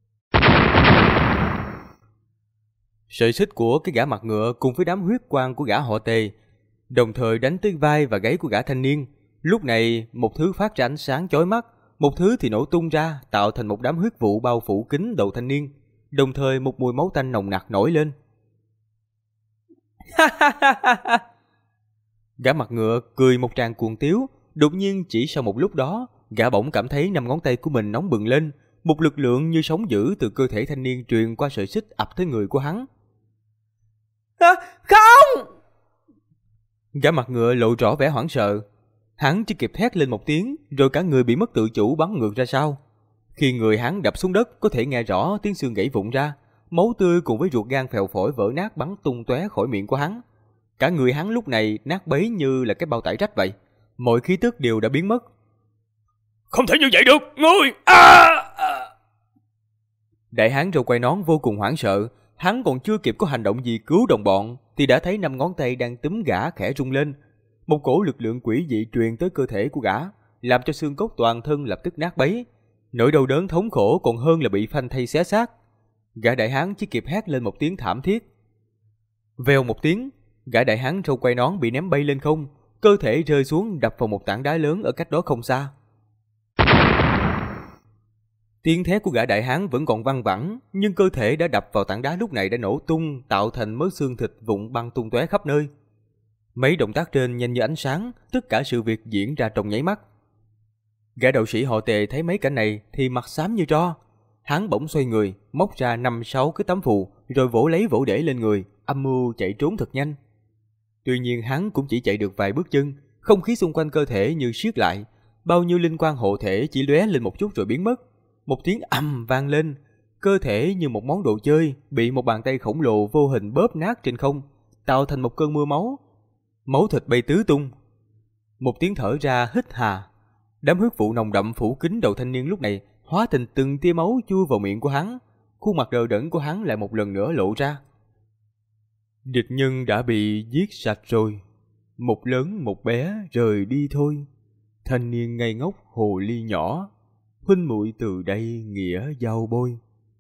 Sợi xích của cái gã mặt ngựa cùng với đám huyết quang của gã họ Tề đồng thời đánh tới vai và gáy của gã thanh niên. Lúc này một thứ phát ra ánh sáng chói mắt, một thứ thì nổ tung ra tạo thành một đám huyết vụ bao phủ kín đầu thanh niên, đồng thời một mùi máu tanh nồng nặc nổi lên. Gã mặt ngựa cười một tràng cuồng tiếu, đột nhiên chỉ sau một lúc đó, gã bỗng cảm thấy 5 ngón tay của mình nóng bừng lên, một lực lượng như sóng dữ từ cơ thể thanh niên truyền qua sợi xích ập tới người của hắn. Không! Gã mặt ngựa lộ rõ vẻ hoảng sợ, hắn chỉ kịp thét lên một tiếng, rồi cả người bị mất tự chủ bắn ngược ra sau. Khi người hắn đập xuống đất, có thể nghe rõ tiếng xương gãy vụn ra, máu tươi cùng với ruột gan phèo phổi vỡ nát bắn tung tóe khỏi miệng của hắn. Cả người hắn lúc này nát bấy như là cái bao tải rách vậy, mọi khí tức đều đã biến mất. Không thể như vậy được, ngươi! Đại hán râu quai nón vô cùng hoảng sợ, hắn còn chưa kịp có hành động gì cứu đồng bọn thì đã thấy 5 ngón tay đang túm gã khẽ rung lên. Một cổ lực lượng quỷ dị truyền tới cơ thể của gã, làm cho xương cốt toàn thân lập tức nát bấy. Nỗi đau đớn thống khổ còn hơn là bị phanh thây xé xác. Gã đại hán chỉ kịp hét lên một tiếng thảm thiết. Vèo một tiếng, gã đại hán râu quai nón bị ném bay lên không, cơ thể rơi xuống đập vào một tảng đá lớn ở cách đó không xa. Tiếng thét của gã đại hán vẫn còn văng vẳng, nhưng cơ thể đã đập vào tảng đá lúc này đã nổ tung, tạo thành mớ xương thịt vụn băng tung tóe khắp nơi. Mấy động tác trên nhanh như ánh sáng, tất cả sự việc diễn ra trong nháy mắt. Gã đạo sĩ họ Tề thấy mấy cảnh này thì mặt xám như tro. Hắn bỗng xoay người, móc ra 5-6 cái tấm phù, rồi vỗ lấy vỗ để lên người, âm mưu chạy trốn thật nhanh. Tuy nhiên hắn cũng chỉ chạy được vài bước chân, không khí xung quanh cơ thể như siết lại, bao nhiêu linh quang hộ thể chỉ lóe lên một chút rồi biến mất. Một tiếng ầm vang lên, cơ thể như một món đồ chơi bị một bàn tay khổng lồ vô hình bóp nát trên không, tạo thành một cơn mưa máu. Máu thịt bay tứ tung. Một tiếng thở ra hít hà. Đám huyết vụ nồng đậm phủ kín đầu thanh niên lúc này hóa thành từng tia máu chui vào miệng của hắn. Khuôn mặt đờ đẫn của hắn lại một lần nữa lộ ra. Địch nhân đã bị giết sạch rồi. Một lớn một bé rời đi thôi. Thanh niên ngây ngốc hồ ly nhỏ. Huynh muội từ đây nghĩa giao bôi.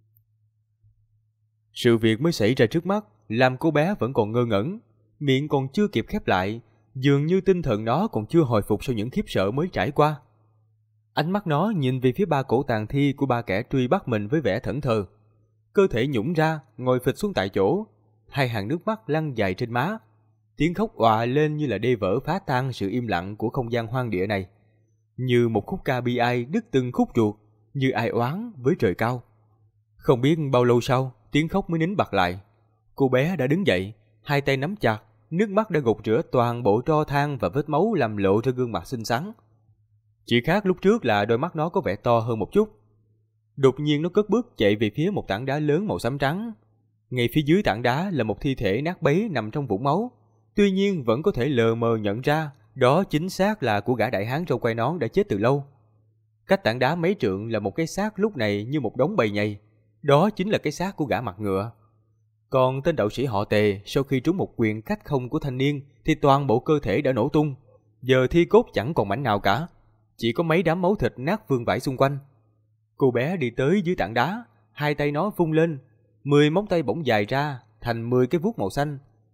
Sự việc mới xảy ra trước mắt làm cô bé vẫn còn ngơ ngẩn, miệng còn chưa kịp khép lại, dường như tinh thần nó còn chưa hồi phục sau những khiếp sợ mới trải qua. Ánh mắt nó nhìn về phía 3 cổ tàn thi của 3 kẻ truy bắt mình với vẻ thẫn thờ. Cơ thể nhũn ra, ngồi phịch xuống tại chỗ, 2 hàng nước mắt lăn dài trên má. Tiếng khóc òa lên như là đê vỡ phá tan sự im lặng của không gian hoang địa này. Như một khúc ca bi ai đứt từng khúc ruột, như ai oán với trời cao. Không biết bao lâu sau, tiếng khóc mới nín bặt lại. Cô bé đã đứng dậy, 2 tay nắm chặt, nước mắt đã gột rửa toàn bộ tro than và vết máu làm lộ ra gương mặt xinh xắn. Chỉ khác lúc trước là đôi mắt nó có vẻ to hơn một chút. Đột nhiên nó cất bước chạy về phía một tảng đá lớn màu xám trắng. Ngay phía dưới tảng đá là một thi thể nát bấy nằm trong vũng máu. Tuy nhiên vẫn có thể lờ mờ nhận ra đó chính xác là của gã đại hán râu quai nón đã chết từ lâu. Cách tảng đá mấy trượng là một cái xác lúc này như một đống bầy nhầy. Đó chính là cái xác của gã mặt ngựa. Còn tên đạo sĩ họ Tề sau khi trúng một quyền cách không của thanh niên thì toàn bộ cơ thể đã nổ tung. Giờ thi cốt chẳng còn mảnh nào cả, chỉ có mấy đám máu thịt nát vương vãi xung quanh. Cô bé đi tới dưới tảng đá, 2 tay nó vung lên, 10 móng tay bỗng dài ra thành 10 cái vuốt màu xanh.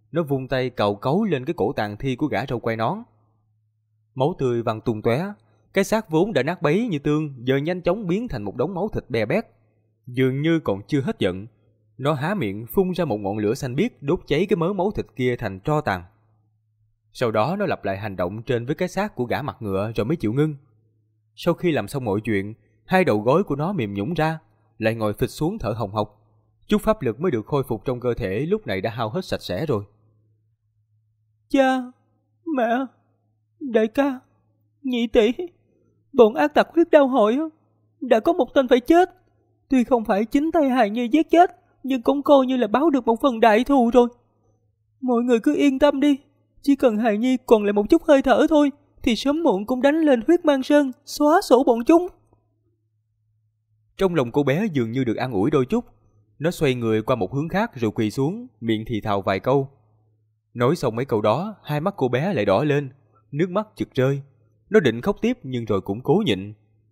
Nó vung tay cào cấu lên cái cổ tàn thi của gã râu quai nón. Máu tươi văng tung tóe, cái xác vốn đã nát bấy như tương giờ nhanh chóng biến thành một đống máu thịt be bét. Dường như còn chưa hết giận, nó há miệng phun ra một ngọn lửa xanh biếc đốt cháy cái mớ máu thịt kia thành tro tàn. Sau đó nó lặp lại hành động trên với cái xác của gã mặt ngựa rồi mới chịu ngưng. Sau khi làm xong mọi chuyện, hai đầu gối của nó mềm nhũn ra, lại ngồi phịch xuống thở hồng hộc. Chút pháp lực mới được khôi phục trong cơ thể lúc này đã hao hết sạch sẽ rồi. Cha, mẹ, đại ca, nhị tỷ, bọn ác tặc huyết đao hội đã có một tên phải chết. Tuy không phải chính tay Hài Nhi giết chết, nhưng cũng coi như là báo được một phần đại thù rồi. Mọi người cứ yên tâm đi, chỉ cần Hài Nhi còn lại một chút hơi thở thôi, thì sớm muộn cũng đánh lên huyết mang sơn, xóa sổ bọn chúng. Trong lòng cô bé dường như được an ủi đôi chút. Nó xoay người qua một hướng khác rồi quỳ xuống, miệng thì thào vài câu. Nói xong mấy câu đó, hai mắt cô bé lại đỏ lên, nước mắt chực rơi. Nó định khóc tiếp nhưng rồi cũng cố nhịn.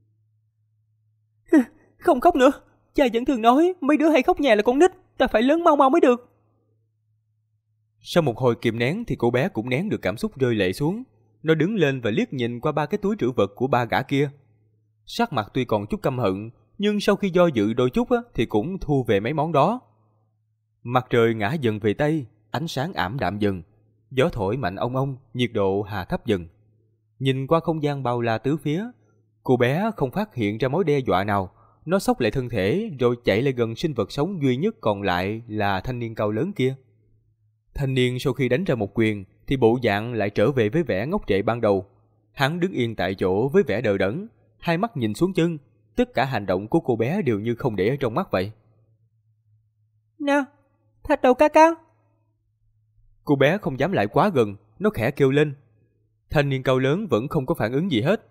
Không khóc nữa, cha vẫn thường nói mấy đứa hay khóc nhè là con nít, ta phải lớn mau mau mới được. Sau một hồi kìm nén thì cô bé cũng nén được cảm xúc rơi lệ xuống. Nó đứng lên và liếc nhìn qua ba cái túi trữ vật của ba gã kia. Sắc mặt tuy còn chút căm hận, nhưng sau khi do dự đôi chút thì cũng thu về mấy món đó. Mặt trời ngã dần về tây, ánh sáng ảm đạm dần. Gió thổi mạnh ong ong, nhiệt độ hạ thấp dần. Nhìn qua không gian bao la tứ phía, cô bé không phát hiện ra mối đe dọa nào. Nó xốc lại thân thể rồi chạy lại gần sinh vật sống duy nhất còn lại là thanh niên cao lớn kia. Thanh niên sau khi đánh ra một quyền thì bộ dạng lại trở về với vẻ ngốc trệ ban đầu. Hắn đứng yên tại chỗ với vẻ đờ đẫn, hai mắt nhìn xuống chân. Tất cả hành động của cô bé đều như không để ở trong mắt vậy. Nè, Thạch đầu ca ca. Cô bé không dám lại quá gần, nó khẽ kêu lên. Thanh niên cao lớn vẫn không có phản ứng gì hết.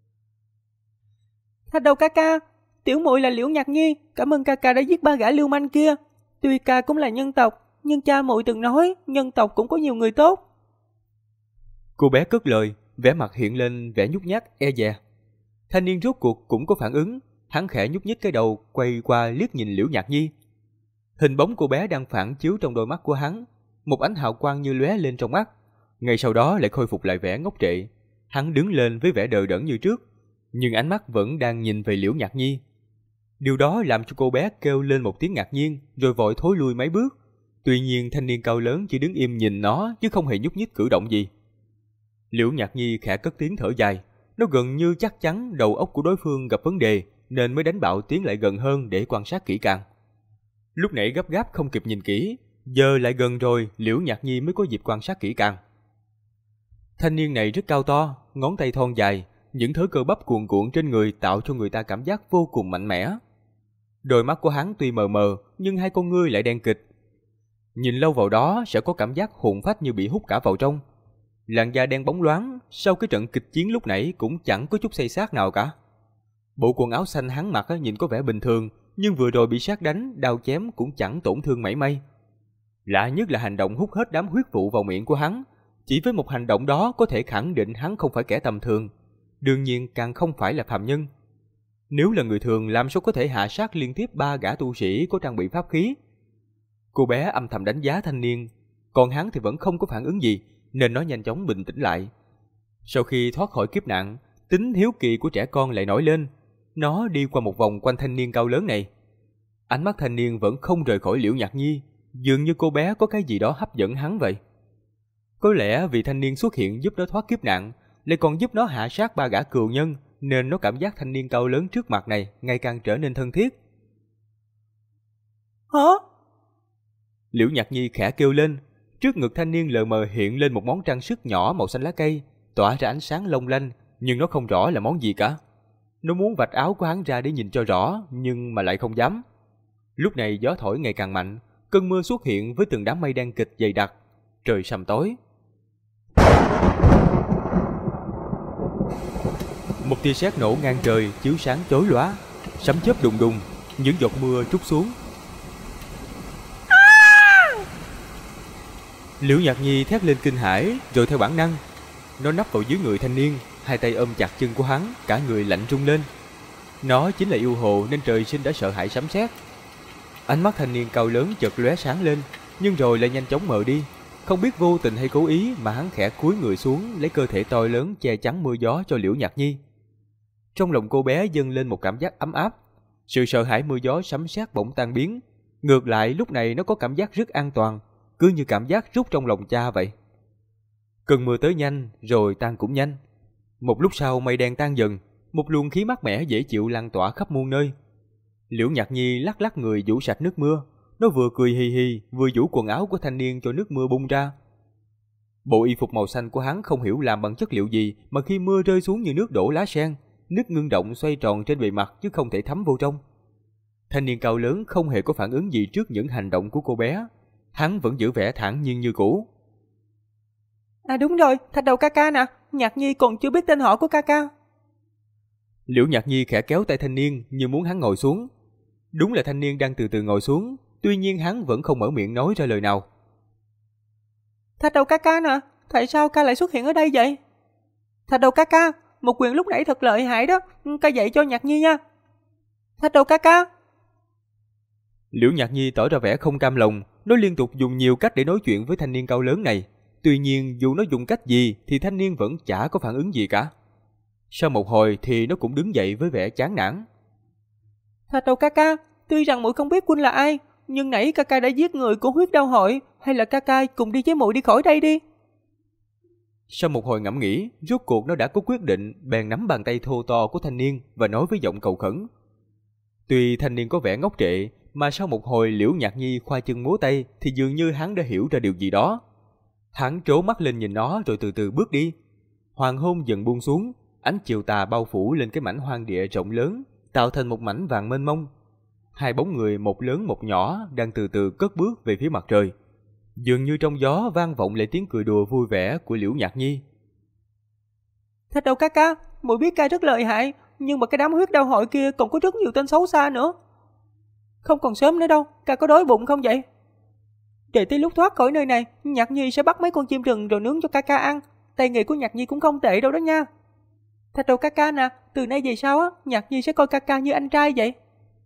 Thạch đầu ca ca, tiểu muội là Liễu Nhạc Nhi, cảm ơn ca ca đã giết ba gã lưu manh kia. Tuy ca cũng là nhân tộc, nhưng cha muội từng nói nhân tộc cũng có nhiều người tốt. Cô bé cất lời, vẻ mặt hiện lên vẻ nhút nhát e dè. Thanh niên rốt cuộc cũng có phản ứng, hắn khẽ nhúc nhích cái đầu, quay qua liếc nhìn Liễu Nhạc Nhi. Hình bóng cô bé đang phản chiếu trong đôi mắt của hắn, một ánh hào quang như lóe lên trong mắt. Ngay sau đó lại khôi phục lại vẻ ngốc trệ. Hắn đứng lên với vẻ đờ đẫn như trước, nhưng ánh mắt vẫn đang nhìn về Liễu Nhạc Nhi. Điều đó làm cho cô bé kêu lên một tiếng ngạc nhiên, rồi vội thối lui mấy bước. Tuy nhiên thanh niên cao lớn chỉ đứng im nhìn nó chứ không hề nhúc nhích cử động gì. Liễu Nhạc Nhi khẽ cất tiếng thở dài. Nó gần như chắc chắn đầu óc của đối phương gặp vấn đề nên mới đánh bạo tiến lại gần hơn để quan sát kỹ càng. Lúc nãy gấp gáp không kịp nhìn kỹ, giờ lại gần rồi Liễu Nhạc Nhi mới có dịp quan sát kỹ càng. Thanh niên này rất cao to, ngón tay thon dài, những thớ cơ bắp cuồn cuộn trên người tạo cho người ta cảm giác vô cùng mạnh mẽ. Đôi mắt của hắn tuy mờ mờ nhưng hai con ngươi lại đen kịt. Nhìn lâu vào đó sẽ có cảm giác hồn phách như bị hút cả vào trong. Làn da đen bóng loáng, sau cái trận kịch chiến lúc nãy cũng chẳng có chút xây xát nào cả. Bộ quần áo xanh hắn mặc nhìn có vẻ bình thường, nhưng vừa rồi bị sát đánh, đao chém cũng chẳng tổn thương mảy may. Lạ nhất là hành động hút hết đám huyết vụ vào miệng của hắn. Chỉ với một hành động đó có thể khẳng định hắn không phải kẻ tầm thường, đương nhiên càng không phải là phàm nhân. Nếu là người thường làm sao có thể hạ sát liên tiếp ba gã tu sĩ có trang bị pháp khí. Cô bé âm thầm đánh giá thanh niên, còn hắn thì vẫn không có phản ứng gì, nên nó nhanh chóng bình tĩnh lại. Sau khi thoát khỏi kiếp nạn, tính hiếu kỳ của trẻ con lại nổi lên. Nó đi qua một vòng quanh thanh niên cao lớn này. Ánh mắt thanh niên vẫn không rời khỏi Liễu Nhạc Nhi, dường như cô bé có cái gì đó hấp dẫn hắn vậy. Có lẽ vì thanh niên xuất hiện giúp nó thoát kiếp nạn, lại còn giúp nó hạ sát ba gã cừu nhân, nên nó cảm giác thanh niên cao lớn trước mặt này ngày càng trở nên thân thiết. Hả? Liễu Nhạc Nhi khẽ kêu lên. Trước ngực thanh niên lờ mờ hiện lên một món trang sức nhỏ màu xanh lá cây, tỏa ra ánh sáng long lanh, nhưng nó không rõ là món gì cả. Nó muốn vạch áo của hắn ra để nhìn cho rõ, nhưng mà lại không dám. Lúc này gió thổi ngày càng mạnh, cơn mưa xuất hiện với từng đám mây đen kịch dày đặc. Trời sầm tối. Một tia sét nổ ngang trời chiếu sáng chói lóa, sấm chớp đùng đùng, những giọt mưa trút xuống. Liễu Nhạc Nhi thét lên kinh hãi, rồi theo bản năng, nó nấp vào dưới người thanh niên, hai tay ôm chặt chân của hắn, cả người lạnh run lên. Nó chính là yêu hồ nên trời sinh đã sợ hãi sấm sét. Ánh mắt thanh niên cao lớn chợt lóe sáng lên, nhưng rồi lại nhanh chóng mờ đi. Không biết vô tình hay cố ý mà hắn khẽ cúi người xuống lấy cơ thể to lớn che chắn mưa gió cho Liễu Nhạc Nhi. Trong lòng cô bé dâng lên một cảm giác ấm áp. Sự sợ hãi mưa gió sấm sét bỗng tan biến. Ngược lại lúc này nó có cảm giác rất an toàn, cứ như cảm giác rút trong lòng cha vậy. Cơn mưa tới nhanh rồi tan cũng nhanh. Một lúc sau mây đen tan dần, một luồng khí mát mẻ dễ chịu lan tỏa khắp muôn nơi. Liễu Nhạc Nhi lắc lắc người vũ sạch nước mưa, nó vừa cười hì hì vừa vũ quần áo của thanh niên cho nước mưa bung ra. Bộ y phục màu xanh của hắn không hiểu làm bằng chất liệu gì mà khi mưa rơi xuống như nước đổ lá sen, nước ngưng động xoay tròn trên bề mặt chứ không thể thấm vô trong. Thanh niên cao lớn không hề có phản ứng gì trước những hành động của cô bé, hắn vẫn giữ vẻ thản nhiên như cũ. À đúng rồi, Thạch Đầu ca ca nè, Nhạc Nhi còn chưa biết tên họ của ca ca. Liễu Nhạc Nhi khẽ kéo tay thanh niên như muốn hắn ngồi xuống. Đúng là thanh niên đang từ từ ngồi xuống, tuy nhiên hắn vẫn không mở miệng nói ra lời nào. Thạch Đầu ca ca nè, tại sao ca lại xuất hiện ở đây vậy? Thạch Đầu ca ca, một quyền lúc nãy thật lợi hại đó, ca dạy cho Nhạc Nhi nha. Thạch Đầu ca ca. Liễu Nhạc Nhi tỏ ra vẻ không cam lòng, nó liên tục dùng nhiều cách để nói chuyện với thanh niên cao lớn này. Tuy nhiên dù nó dùng cách gì thì thanh niên vẫn chả có phản ứng gì cả. Sau một hồi thì nó cũng đứng dậy với vẻ chán nản. Thạch Đầu ca ca, tuy rằng muội không biết huynh là ai, nhưng nãy ca ca đã giết người của huyết đao hội, hay là ca ca cùng đi với muội đi khỏi đây đi. Sau một hồi ngẫm nghĩ, rốt cuộc nó đã có quyết định, bèn nắm bàn tay thô to của thanh niên và nói với giọng cầu khẩn. Tuy thanh niên có vẻ ngốc trệ, mà sau một hồi Liễu Nhạc Nhi khoa chân múa tay thì dường như hắn đã hiểu ra điều gì đó. Hắn trố mắt lên nhìn nó rồi từ từ bước đi. Hoàng hôn dần buông xuống, ánh chiều tà bao phủ lên cái mảnh hoang địa rộng lớn, tạo thành một mảnh vàng mênh mông. Hai bóng người một lớn một nhỏ đang từ từ cất bước về phía mặt trời. Dường như trong gió vang vọng lại tiếng cười đùa vui vẻ của Liễu Nhạc Nhi. Thạch Đầu ca ca, muội biết ca rất lợi hại, nhưng mà cái đám huyết đao hội kia còn có rất nhiều tên xấu xa nữa. Không còn sớm nữa đâu, ca có đói bụng không vậy? Để tới lúc thoát khỏi nơi này, Nhạc Nhi sẽ bắt mấy con chim rừng rồi nướng cho ca ca ăn. Tay nghề của Nhạc Nhi cũng không tệ đâu đó nha. Thạch Đầu ca ca nè, từ nay về sau á, Nhạc Nhi sẽ coi ca ca như anh trai vậy.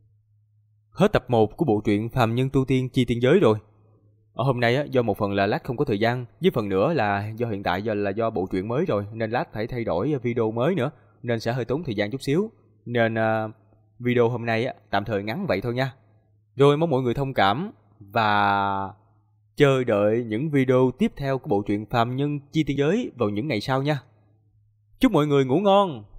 Hết tập 1 của bộ truyện Phàm Nhân Tu Tiên Chi Tiên Giới rồi. Ở hôm nay á, do một phần là lát không có thời gian, với phần nữa là do hiện tại do bộ truyện mới rồi nên lát phải thay đổi video mới nữa, nên sẽ hơi tốn thời gian chút xíu. Nên video hôm nay á, tạm thời ngắn vậy thôi nha. Rồi mong mọi người thông cảm và chờ đợi những video tiếp theo của bộ truyện Phàm Nhân Chi Tiên Giới vào những ngày sau nha. Chúc mọi người ngủ ngon.